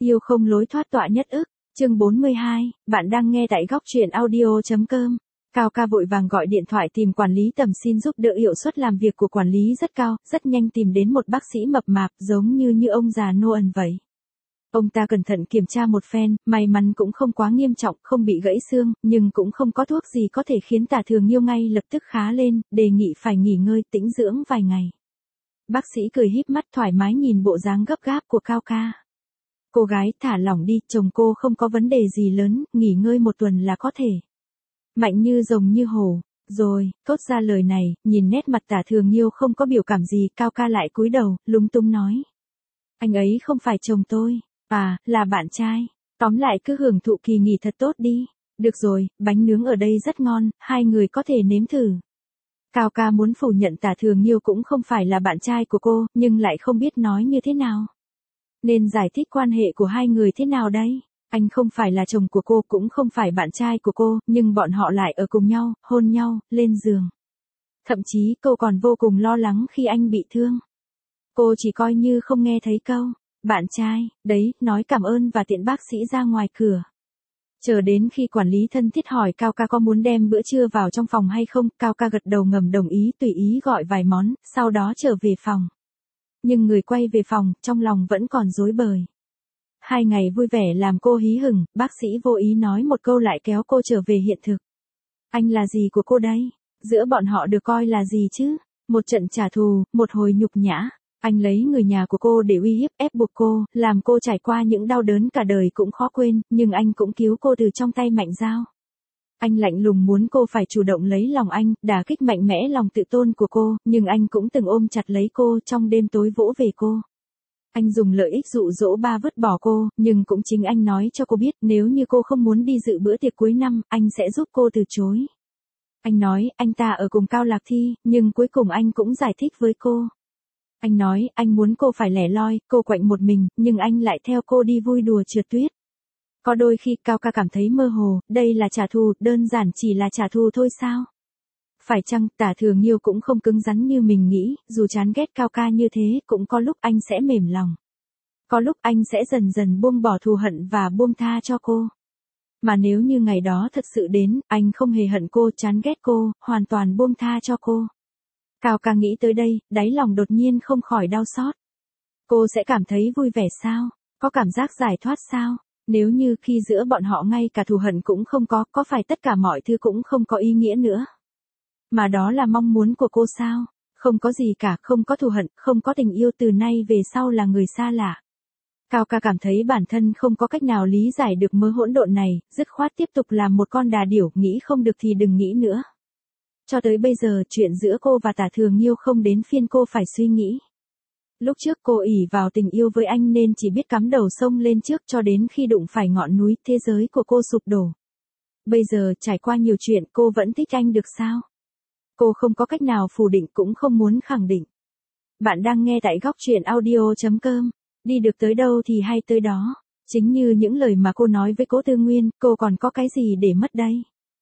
Yêu không lối thoát tọa nhất ức. Chương 42, bạn đang nghe tại góc truyện audio.com. Cao ca vội vàng gọi điện thoại tìm quản lý tầm xin giúp đỡ, hiệu suất làm việc của quản lý rất cao, rất nhanh tìm đến một bác sĩ mập mạp giống như ông già Noel vậy. Ông ta cẩn thận kiểm tra một phen, may mắn cũng không quá nghiêm trọng, không bị gãy xương, nhưng cũng không có thuốc gì có thể khiến Tả Thường Nhiêu ngay lập tức khá lên, đề nghị phải nghỉ ngơi tĩnh dưỡng vài ngày. Bác sĩ cười híp mắt thoải mái nhìn bộ dáng gấp gáp của Cao ca. Cô gái thả lỏng đi, chồng cô không có vấn đề gì lớn, nghỉ ngơi một tuần là có thể. Mạnh như rồng như hổ. Rồi, thốt ra lời này, nhìn nét mặt Tả Thường Nhiêu không có biểu cảm gì, Cao ca lại cúi đầu, lúng túng nói. Anh ấy không phải chồng tôi, là bạn trai. Tóm lại cứ hưởng thụ kỳ nghỉ thật tốt đi. Được rồi, bánh nướng ở đây rất ngon, hai người có thể nếm thử. Cao ca muốn phủ nhận Tả Thường Nhiêu cũng không phải là bạn trai của cô, nhưng lại không biết nói như thế nào. Nên giải thích quan hệ của hai người thế nào đây? Anh không phải là chồng của cô, cũng không phải bạn trai của cô, nhưng bọn họ lại ở cùng nhau, hôn nhau, lên giường. Thậm chí cô còn vô cùng lo lắng khi anh bị thương. Cô chỉ coi như không nghe thấy câu bạn trai, đấy, nói cảm ơn và tiện bác sĩ ra ngoài cửa. Chờ đến khi quản lý thân thiết hỏi Cao ca có muốn đem bữa trưa vào trong phòng hay không, Cao ca gật đầu ngầm đồng ý, tùy ý gọi vài món, sau đó trở về phòng. Nhưng người quay về phòng, trong lòng vẫn còn rối bời. 2 ngày vui vẻ làm cô hí hửng, bác sĩ vô ý nói một câu lại kéo cô trở về hiện thực. Anh là gì của cô đấy? Giữa bọn họ được coi là gì chứ? Một trận trả thù, một hồi nhục nhã. Anh lấy người nhà của cô để uy hiếp, ép buộc cô, làm cô trải qua những đau đớn cả đời cũng khó quên, nhưng anh cũng cứu cô từ trong tay Mạnh Dao. Anh lạnh lùng muốn cô phải chủ động lấy lòng anh, đả kích mạnh mẽ lòng tự tôn của cô, nhưng anh cũng từng ôm chặt lấy cô trong đêm tối vỗ về cô. Anh dùng lợi ích dụ dỗ vứt bỏ cô, nhưng cũng chính anh nói cho cô biết nếu như cô không muốn đi dự bữa tiệc cuối năm, anh sẽ giúp cô từ chối. Anh nói anh ta ở cùng Cao Lạc Thi, nhưng cuối cùng anh cũng giải thích với cô. Anh nói anh muốn cô phải lẻ loi, cô quạnh một mình, nhưng anh lại theo cô đi vui đùa trượt tuyết. Có đôi khi Cao ca cảm thấy mơ hồ, đây là trả thù, đơn giản chỉ là trả thù thôi sao? Phải chăng Tả Thường Nhiêu cũng không cứng rắn như mình nghĩ, dù chán ghét Cao ca như thế, cũng có lúc anh sẽ mềm lòng. Có lúc anh sẽ dần dần buông bỏ thù hận và buông tha cho cô. Mà nếu như ngày đó thật sự đến, anh không hề hận cô, chán ghét cô, hoàn toàn buông tha cho cô. Cao ca nghĩ tới đây, đáy lòng đột nhiên không khỏi đau xót. Cô sẽ cảm thấy vui vẻ sao? Có cảm giác giải thoát sao? Nếu như khi giữa bọn họ ngay cả thù hận cũng không có phải tất cả mọi thứ cũng không có ý nghĩa nữa? Mà đó là mong muốn của cô sao? Không có gì cả, không có thù hận, không có tình yêu, từ nay về sau là người xa lạ. Cao ca cảm thấy bản thân không có cách nào lý giải được mớ hỗn độn này, dứt khoát tiếp tục làm một con đà điểu, nghĩ không được thì đừng nghĩ nữa. Cho tới bây giờ, chuyện giữa cô và Tả Thường Nhiêu không đến phiên cô phải suy nghĩ. Lúc trước cô ỷ vào tình yêu với anh nên chỉ biết cắm đầu sông lên trước, cho đến khi đụng phải ngọn núi, thế giới của cô sụp đổ. Bây giờ, trải qua nhiều chuyện, cô vẫn thích anh được sao? Cô không có cách nào phủ định, cũng không muốn khẳng định. Bạn đang nghe tại góc truyện audio.com. Đi được tới đâu thì hay tới đó. Chính như những lời mà cô nói với Cố Tư Nguyên, cô còn có cái gì để mất đây?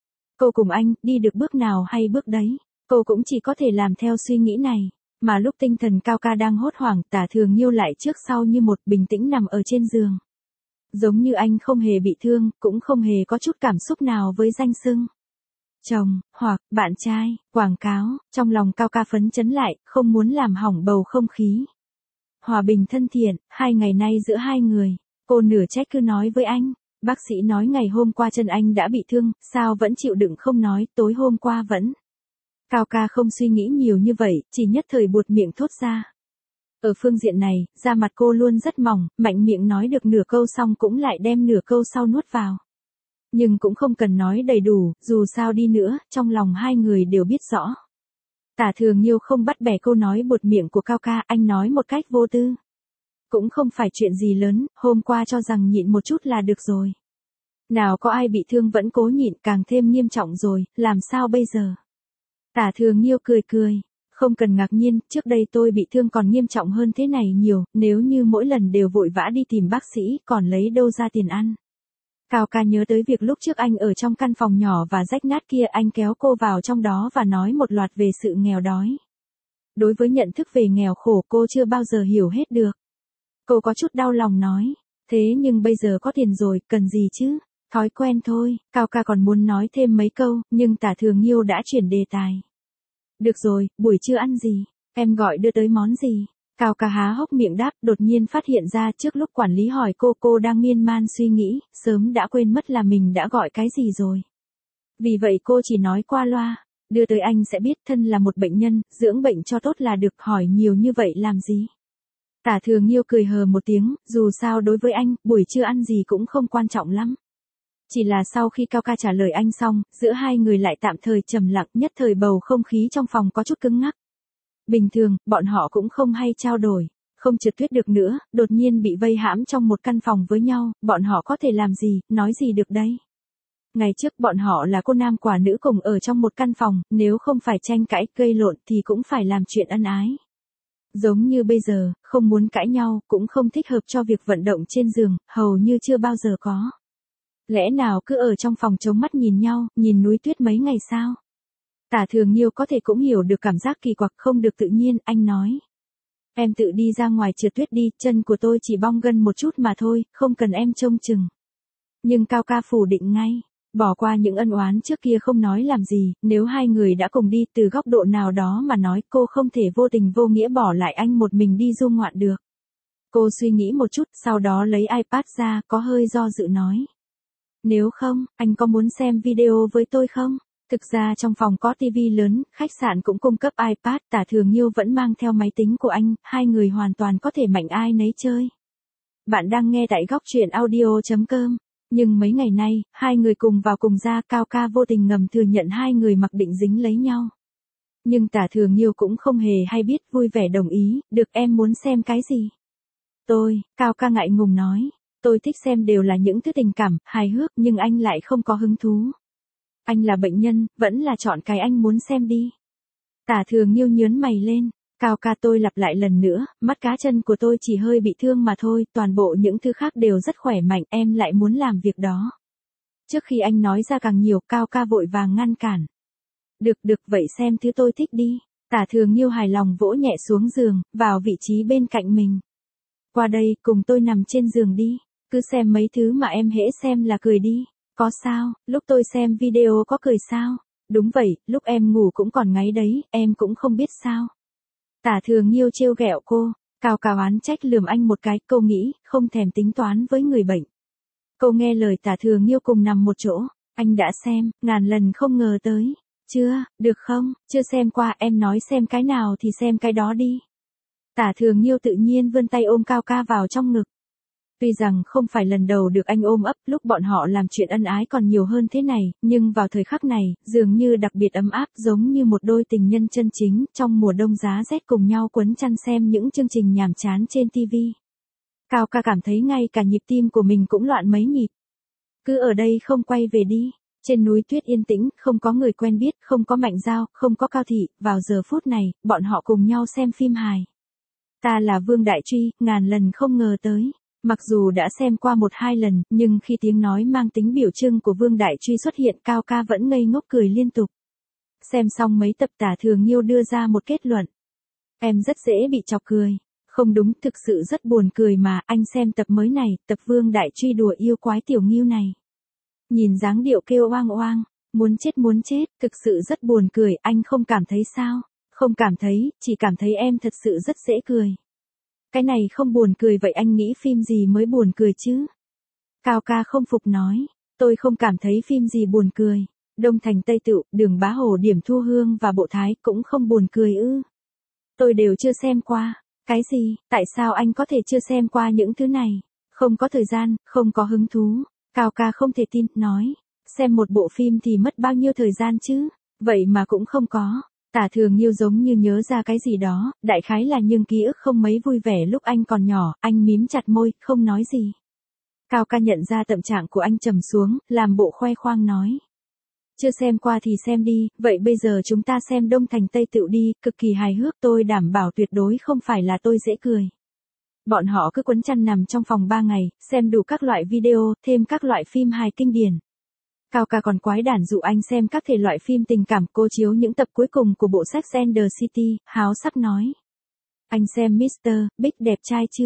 Cô cùng anh, đi được bước nào hay bước đấy. Cô cũng chỉ có thể làm theo suy nghĩ này. Mà lúc tinh thần Cao ca đang hốt hoảng, Tả Thường Nhiêu lại trước sau như một, bình tĩnh nằm ở trên giường. Giống như anh không hề bị thương, cũng không hề có chút cảm xúc nào với danh xưng chồng, hoặc bạn trai, quảng cáo. Trong lòng Cao ca phấn chấn lại, không muốn làm hỏng bầu không khí. Hòa bình thân thiện, 2 ngày nay giữa hai người. Cô nửa trách cứ nói với anh. Bác sĩ nói ngày hôm qua chân anh đã bị thương, sao vẫn chịu đựng không nói, tối hôm qua vẫn. Cao ca không suy nghĩ nhiều như vậy, chỉ nhất thời buột miệng thốt ra. Ở phương diện này, da mặt cô luôn rất mỏng, mạnh miệng nói được nửa câu xong cũng lại đem nửa câu sau nuốt vào. Nhưng cũng không cần nói đầy đủ, dù sao đi nữa, trong lòng hai người đều biết rõ. Tả Thường Nhiêu không bắt bẻ câu nói buột miệng của Cao ca, anh nói một cách vô tư. Cũng không phải chuyện gì lớn, hôm qua cho rằng nhịn một chút là được rồi. Nào có ai bị thương vẫn cố nhịn, càng thêm nghiêm trọng rồi, làm sao bây giờ? Tả Thường Nhiêu cười cười. Không cần ngạc nhiên, trước đây tôi bị thương còn nghiêm trọng hơn thế này nhiều, nếu như mỗi lần đều vội vã đi tìm bác sĩ, còn lấy đâu ra tiền ăn. Cao ca nhớ tới việc lúc trước anh ở trong căn phòng nhỏ và rách nát kia, anh kéo cô vào trong đó và nói một loạt về sự nghèo đói. Đối với nhận thức về nghèo khổ cô chưa bao giờ hiểu hết được. Cô có chút đau lòng nói, Thế nhưng bây giờ có tiền rồi, cần gì chứ? Thói quen thôi, Cao ca còn muốn nói thêm mấy câu, nhưng Tả Thường Nhiêu đã chuyển đề tài. Được rồi, buổi trưa ăn gì? Em gọi đưa tới món gì? Cao ca há hốc miệng đáp, đột nhiên phát hiện ra trước lúc quản lý hỏi cô đang miên man suy nghĩ, sớm đã quên mất là mình đã gọi cái gì rồi. Vì vậy cô chỉ nói qua loa, đưa tới anh sẽ biết, thân là một bệnh nhân, dưỡng bệnh cho tốt là được, hỏi nhiều như vậy làm gì. Tả Thường Nhiêu cười hờ một tiếng, dù sao đối với anh, buổi trưa ăn gì cũng không quan trọng lắm. Chỉ là sau khi Cao ca trả lời anh xong, giữa hai người lại tạm thời trầm lặng, nhất thời bầu không khí trong phòng có chút cứng ngắc. Bình thường, bọn họ cũng không hay trao đổi, không trượt tuyết được nữa, đột nhiên bị vây hãm trong một căn phòng với nhau, bọn họ có thể làm gì, nói gì được đấy. Ngày trước bọn họ là cô nam quả nữ cùng ở trong một căn phòng, nếu không phải tranh cãi, gây lộn thì cũng phải làm chuyện ân ái. Giống như bây giờ, không muốn cãi nhau, cũng không thích hợp cho việc vận động trên giường, hầu như chưa bao giờ có. Lẽ nào cứ ở trong phòng chống mắt nhìn nhau, nhìn núi tuyết mấy ngày sao? Tả Thường Nhiêu có thể cũng hiểu được cảm giác kỳ quặc không được tự nhiên, anh nói. Em tự đi ra ngoài trượt tuyết đi, chân của tôi chỉ bong gân một chút mà thôi, không cần em trông chừng. Nhưng Cao ca phủ định ngay, bỏ qua những ân oán trước kia không nói làm gì, nếu hai người đã cùng đi, từ góc độ nào đó mà nói, cô không thể vô tình vô nghĩa bỏ lại anh một mình đi du ngoạn được. Cô suy nghĩ một chút, sau đó lấy iPad ra, có hơi do dự nói. Nếu không, anh có muốn xem video với tôi không? Thực ra trong phòng có tivi lớn, khách sạn cũng cung cấp iPad, Tả Thường Nhiêu vẫn mang theo máy tính của anh, hai người hoàn toàn có thể mạnh ai nấy chơi. Bạn đang nghe tại góc truyện audio.com. Nhưng mấy ngày nay, hai người cùng vào cùng ra, Cao ca vô tình ngầm thừa nhận hai người mặc định dính lấy nhau. Nhưng Tả Thường Nhiêu cũng không hề hay biết, vui vẻ đồng ý, được, em muốn xem cái gì? Cao ca ngại ngùng nói, tôi thích xem đều là những thứ tình cảm, hài hước, nhưng anh lại không có hứng thú. Anh là bệnh nhân, vẫn là chọn cái anh muốn xem đi. Tả Thường Nhiêu nhớn mày lên, Cao ca, tôi lặp lại lần nữa, mắt cá chân của tôi chỉ hơi bị thương mà thôi, toàn bộ những thứ khác đều rất khỏe mạnh, em lại muốn làm việc đó. Trước khi anh nói ra càng nhiều, Cao ca vội vàng ngăn cản. Được, vậy xem thứ tôi thích đi. Tả Thường Nhiêu hài lòng vỗ nhẹ xuống giường, vào vị trí bên cạnh mình. Qua đây, cùng tôi nằm trên giường đi, cứ xem mấy thứ mà em hễ xem là cười đi. Có sao, lúc tôi xem video có cười sao? Đúng vậy, lúc em ngủ cũng còn ngáy đấy, em cũng không biết sao. Tả Thường Nhiêu trêu ghẹo cô, Cao ca oán trách lườm anh một cái, cô nghĩ, không thèm tính toán với người bệnh. Cô nghe lời Tả Thường Nhiêu cùng nằm một chỗ, anh đã xem, ngàn lần không ngờ tới. Chưa, được không, chưa xem qua, em nói xem cái nào thì xem cái đó đi. Tả Thường Nhiêu tự nhiên vươn tay ôm Cao ca vào trong ngực. Tuy rằng không phải lần đầu được anh ôm ấp, lúc bọn họ làm chuyện ân ái còn nhiều hơn thế này, nhưng vào thời khắc này, dường như đặc biệt ấm áp, giống như một đôi tình nhân chân chính, trong mùa đông giá rét cùng nhau quấn chăn xem những chương trình nhàm chán trên TV. Cao ca cảm thấy ngay cả nhịp tim của mình cũng loạn mấy nhịp. Cứ ở đây không quay về đi. Trên núi tuyết yên tĩnh, không có người quen biết, không có Mạnh Giao, không có Cao Thị, vào giờ phút này, bọn họ cùng nhau xem phim hài. Ta là Vương Đại Truy, ngàn lần không ngờ tới. Mặc dù đã xem qua 1-2 lần, nhưng khi tiếng nói mang tính biểu trưng của Vương Đại Truy xuất hiện, Cao ca vẫn ngây ngốc cười liên tục. Xem xong mấy tập, Tả Thường Nhiêu đưa ra một kết luận. Em rất dễ bị chọc cười. Không đúng, thực sự rất buồn cười mà, anh xem tập mới này, tập Vương Đại Truy đùa yêu quái Tiểu Ngưu này. Nhìn dáng điệu kêu oang oang, muốn chết, thực sự rất buồn cười, anh không cảm thấy sao? Không cảm thấy, chỉ cảm thấy em thật sự rất dễ cười. Cái này không buồn cười vậy anh nghĩ phim gì mới buồn cười chứ? Cao ca không phục nói, tôi không cảm thấy phim gì buồn cười. Đông Thành Tây Tựu, Đường Bá Hổ, Điểm Thu Hương và Bộ Thái cũng không buồn cười ư? Tôi đều chưa xem qua. Cái gì, tại sao anh có thể chưa xem qua những thứ này? Không có thời gian, không có hứng thú. Cao ca không thể tin, nói, xem một bộ phim thì mất bao nhiêu thời gian chứ? Vậy mà cũng không có. Tả Thường Nhiêu giống như nhớ ra cái gì đó, đại khái là nhưng ký ức không mấy vui vẻ lúc anh còn nhỏ, anh mím chặt môi, không nói gì. Cao ca nhận ra tâm trạng của anh trầm xuống, làm bộ khoe khoang nói. Chưa xem qua thì xem đi, vậy bây giờ chúng ta xem Đông Thành Tây Tựu đi, cực kỳ hài hước, tôi đảm bảo tuyệt đối không phải là tôi dễ cười. Bọn họ cứ quấn chăn nằm trong phòng 3 ngày, xem đủ các loại video, thêm các loại phim hài kinh điển. Cao ca còn quái đản dụ anh xem các thể loại phim tình cảm, cô chiếu những tập cuối cùng của bộ Sex and the City, háo sắc nói. Anh xem Mr. Big đẹp trai chưa?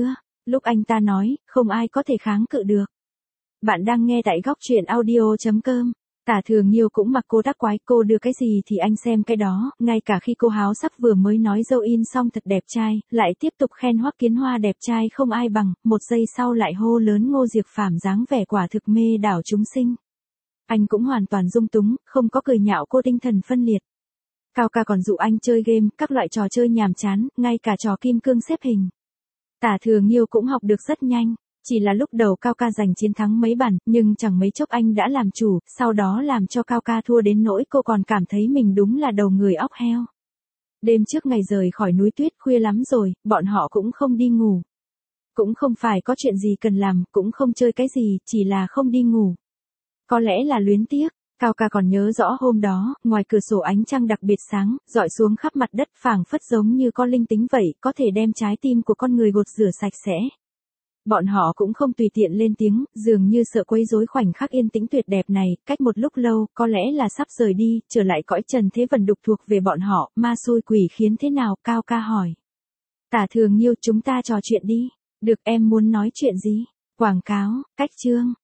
Lúc anh ta nói, không ai có thể kháng cự được. Bạn đang nghe tại góc truyện audio.com. Tả Thường Nhiêu cũng mặc cô đắc quái, cô đưa cái gì thì anh xem cái đó, ngay cả khi cô háo sắc vừa mới nói dâu in xong thật đẹp trai, lại tiếp tục khen Hoắc Kiến Hoa đẹp trai không ai bằng, một giây sau lại hô lớn Ngô Diệp Phàm dáng vẻ quả thực mê đảo chúng sinh. Anh cũng hoàn toàn dung túng, không có cười nhạo cô tinh thần phân liệt. Cao ca còn dụ anh chơi game, các loại trò chơi nhàm chán, ngay cả trò kim cương xếp hình. Tả Thường Nhiêu cũng học được rất nhanh. Chỉ là lúc đầu Cao ca giành chiến thắng mấy bàn, nhưng chẳng mấy chốc anh đã làm chủ, sau đó làm cho Cao ca thua đến nỗi cô còn cảm thấy mình đúng là đầu người óc heo. Đêm trước ngày rời khỏi núi tuyết khuya lắm rồi, bọn họ cũng không đi ngủ. Cũng không phải có chuyện gì cần làm, cũng không chơi cái gì, chỉ là không đi ngủ. Có lẽ là luyến tiếc. Cao ca còn nhớ rõ hôm đó, ngoài cửa sổ ánh trăng đặc biệt sáng, rọi xuống khắp mặt đất phảng phất giống như có linh tính vậy, có thể đem trái tim của con người gột rửa sạch sẽ. Bọn họ cũng không tùy tiện lên tiếng, dường như sợ quấy rối khoảnh khắc yên tĩnh tuyệt đẹp này, cách một lúc lâu, có lẽ là sắp rời đi, trở lại cõi trần thế vần đục thuộc về bọn họ, ma xui quỷ khiến thế nào, Cao ca hỏi. Tả Thường Nhiêu, chúng ta trò chuyện đi. Được, em muốn nói chuyện gì? Quảng cáo, cách chương.